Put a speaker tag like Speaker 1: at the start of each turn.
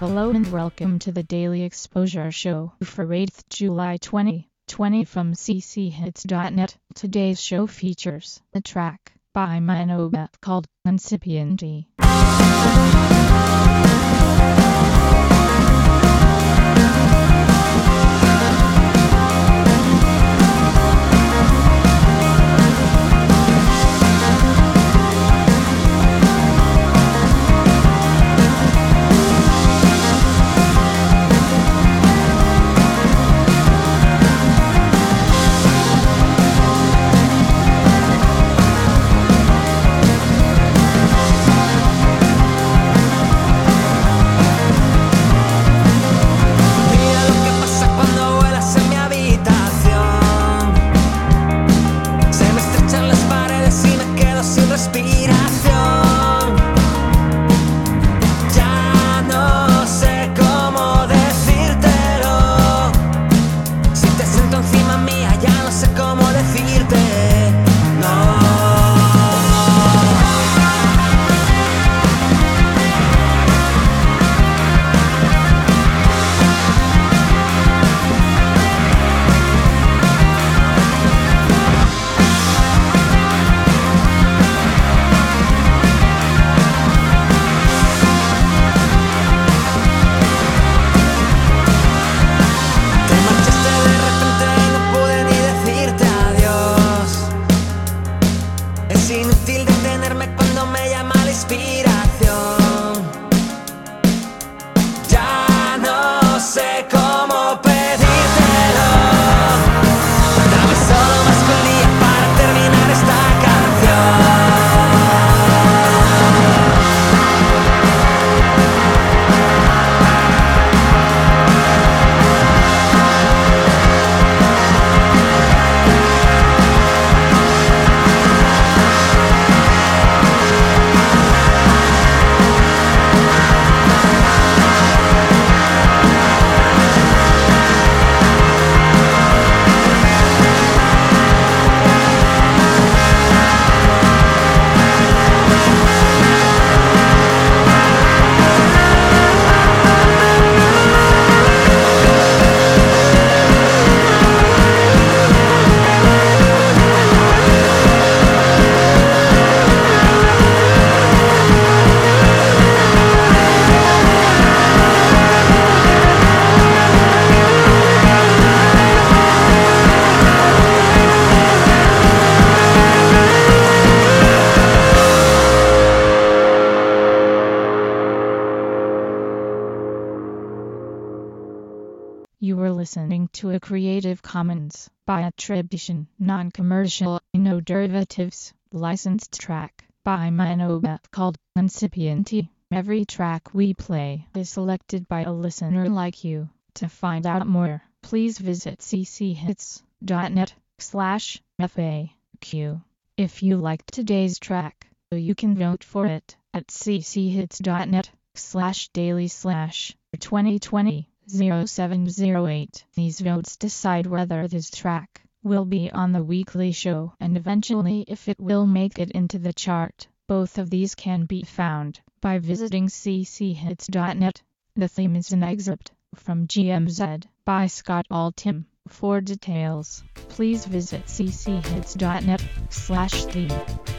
Speaker 1: Hello and welcome to the Daily Exposure Show for 8th July 2020 from cchits.net. Today's show features a track by Minoba called Incipienti.
Speaker 2: Es inútil detenerme cuando me llama la inspiración. Ya no sé cómo pedírtelo. Dame solo más que un día para terminar esta canción.
Speaker 1: You were listening to a Creative Commons by attribution, non-commercial, no derivatives, licensed track by Minoba called Incipienti. Every track we play is selected by a listener like you. To find out more, please visit cchits.net/FAQ. If you liked today's track, you can vote for it at cchits.net/daily/2020. 0708. These votes decide whether this track will be on the weekly show and eventually if it will make it into the chart. Both of these can be found by visiting cchits.net. The theme is an excerpt from GMZ by Scott Altham. For details, please visit cchits.net/theme.